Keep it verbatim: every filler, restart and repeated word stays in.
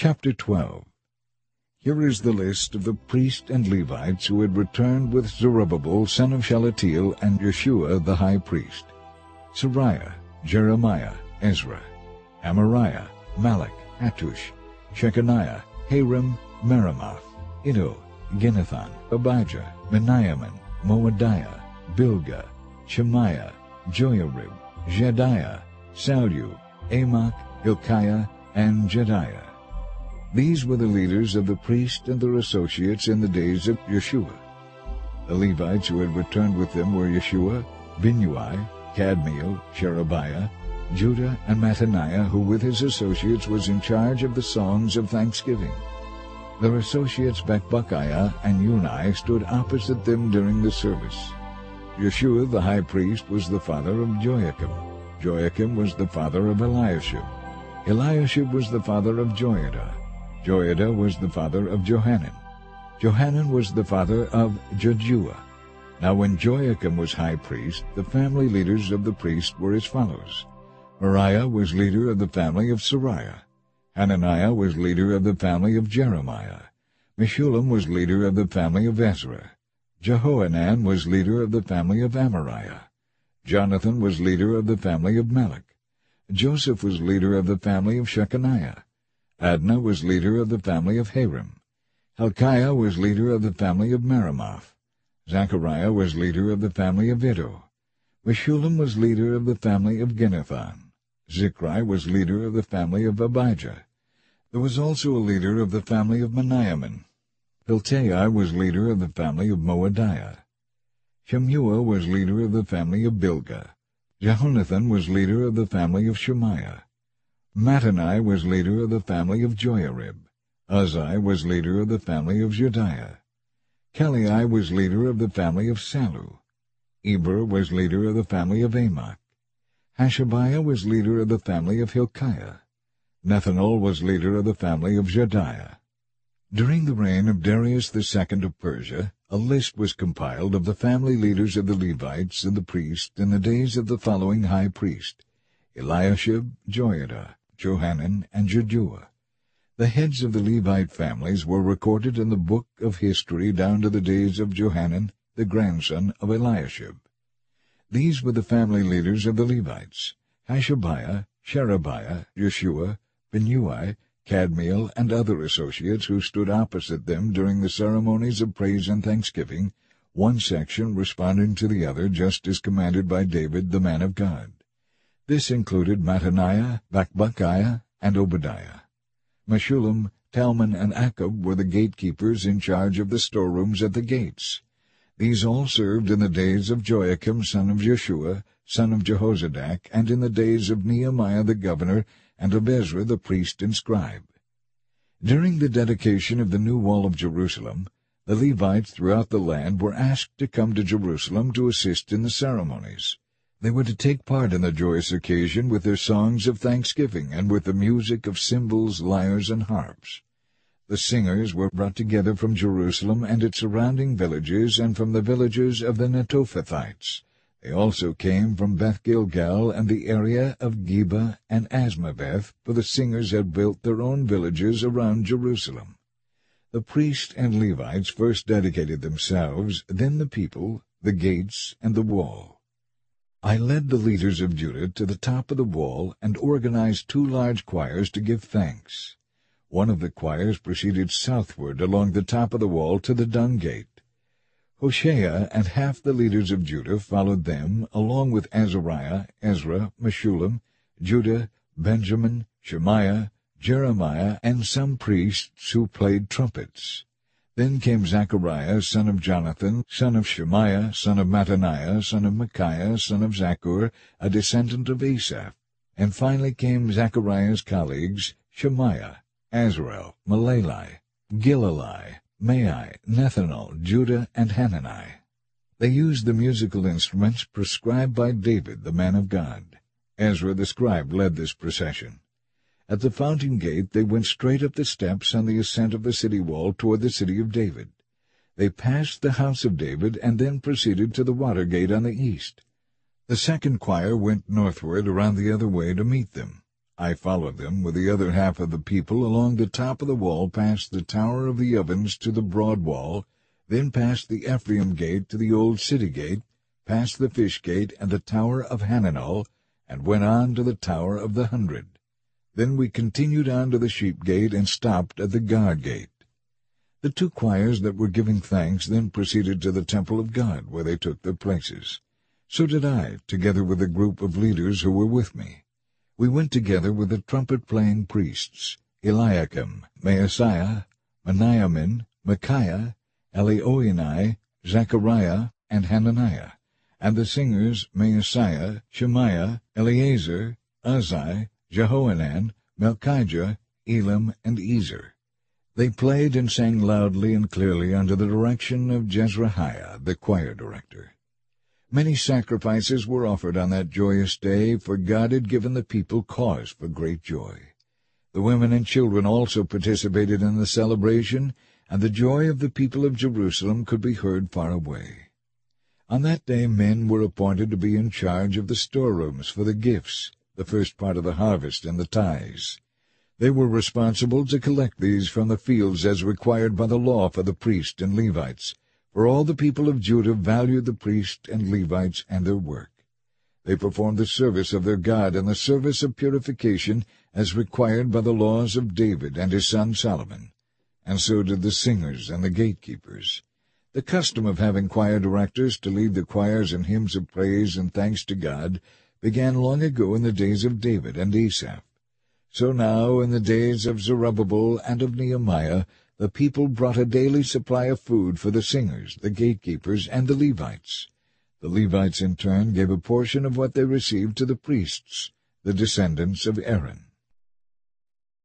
Chapter twelve. Here is the list of the priests and Levites who had returned with Zerubbabel son of Shealtiel and Yeshua the high priest: Seraiah, Jeremiah, Ezra, Amariah, Malach, Hattush, Shechaniah, Harim, Meremoth, Iddo, Ginnathan, Abijah, Meniamin, Moadiah, Bilgah, Shemaiah, Joiarib, Jediah, Sallu, Amok, Hilkiah, and Jediah. These were the leaders of the priests and their associates in the days of Yeshua. The Levites who had returned with them were Yeshua, Binnui, Kadmiel, Sherebiah, Judah, and Mattaniah, who with his associates was in charge of the songs of thanksgiving. Their associates Bakbukiah and Uni stood opposite them during the service. Yeshua the high priest was the father of Joachim. Joachim was the father of Eliashib. Eliashib was the father of Joiada. Joiada was the father of Johanan. Johanan was the father of Jaddua. Now when Joachim was high priest, the family leaders of the priests were as follows: Moriah was leader of the family of Seraiah. Hananiah was leader of the family of Jeremiah. Meshullam was leader of the family of Ezra. Jehohanan was leader of the family of Amariah. Jonathan was leader of the family of Melech. Joseph was leader of the family of Shechaniah. Adnah was leader of the family of Harim. Hilkiah was leader of the family of Meremoth. Zechariah was leader of the family of Iddo. Meshullam was leader of the family of Ginnathan. Zichri was leader of the family of Abijah. There was also a leader of the family of Meniamin. Piltai was leader of the family of Moadiah. Shemuah was leader of the family of Bilgah. Jehonathan was leader of the family of Shemaiah. Mattani was leader of the family of Joiarib. Uzzi was leader of the family of Jediah. Kelai was leader of the family of Sallu. Eber was leader of the family of Amok. Hashabiah was leader of the family of Hilkiah. Nethanel was leader of the family of Jediah. During the reign of Darius the second of Persia, a list was compiled of the family leaders of the Levites and the priests in the days of the following high priest: Eliashib, Joiada, Johanan, and Jaddua. The heads of the Levite families were recorded in the book of history down to the days of Johanan, the grandson of Eliashib. These were the family leaders of the Levites: Hashabiah, Sherebiah, Yeshua, Binnui, Kadmiel, and other associates who stood opposite them during the ceremonies of praise and thanksgiving, one section responding to the other just as commanded by David the man of God. This included Mattaniah, Bakbukiah, and Obadiah. Meshullam, Talmon, and Akkub were the gatekeepers in charge of the storerooms at the gates. These all served in the days of Joachim son of Jeshua, son of Jehozadak, and in the days of Nehemiah the governor, and of Ezra the priest and scribe. During the dedication of the new wall of Jerusalem, the Levites throughout the land were asked to come to Jerusalem to assist in the ceremonies. They were to take part in the joyous occasion with their songs of thanksgiving and with the music of cymbals, lyres, and harps. The singers were brought together from Jerusalem and its surrounding villages and from the villages of the Netophathites. They also came from Beth Gilgal and the area of Geba and Asmaveth, for the singers had built their own villages around Jerusalem. The priests and Levites first dedicated themselves, then the people, the gates, and the wall. I led the leaders of Judah to the top of the wall and organized two large choirs to give thanks. One of the choirs proceeded southward along the top of the wall to the dung gate. Hoshea and half the leaders of Judah followed them, along with Azariah, Ezra, Meshullam, Judah, Benjamin, Shemaiah, Jeremiah, and some priests who played trumpets. Then came Zechariah, son of Jonathan, son of Shemaiah, son of Mattaniah, son of Micaiah, son of Zaccur, a descendant of Asaph. And finally came Zechariah's colleagues, Shemaiah, Azrael, Malali, Gilalai, Mai, Nethanel, Judah, and Hanani. They used the musical instruments prescribed by David, the man of God. Ezra the scribe led this procession. At the fountain gate they went straight up the steps on the ascent of the city wall toward the city of David. They passed the house of David and then proceeded to the water gate on the east. The second choir went northward around the other way to meet them. I followed them with the other half of the people along the top of the wall past the Tower of the Ovens to the broad wall, then past the Ephraim gate to the old city gate, past the fish gate and the Tower of Hananel, and went on to the Tower of the Hundred. Then we continued on to the sheep gate and stopped at the guard gate. The two choirs that were giving thanks then proceeded to the temple of God, where they took their places. So did I, together with a group of leaders who were with me. We went together with the trumpet-playing priests, Eliakim, Maaseiah, Meniamin, Micaiah, Elioenai, Zechariah, and Hananiah, and the singers Maaseiah, Shemaiah, Eleazar, Uzzi, Jehohanan, Melchijah, Elam, and Ezer. They played and sang loudly and clearly under the direction of Jezrahiah, the choir director. Many sacrifices were offered on that joyous day, for God had given the people cause for great joy. The women and children also participated in the celebration, and the joy of the people of Jerusalem could be heard far away. On that day men were appointed to be in charge of the storerooms for the gifts, the first part of the harvest and the tithes. They were responsible to collect these from the fields as required by the law for the priests and Levites, for all the people of Judah valued the priests and Levites and their work. They performed the service of their God and the service of purification as required by the laws of David and his son Solomon, and so did the singers and the gatekeepers. The custom of having choir directors to lead the choirs in hymns of praise and thanks to God began long ago in the days of David and Asaph. So now, in the days of Zerubbabel and of Nehemiah, the people brought a daily supply of food for the singers, the gatekeepers, and the Levites. The Levites in turn gave a portion of what they received to the priests, the descendants of Aaron.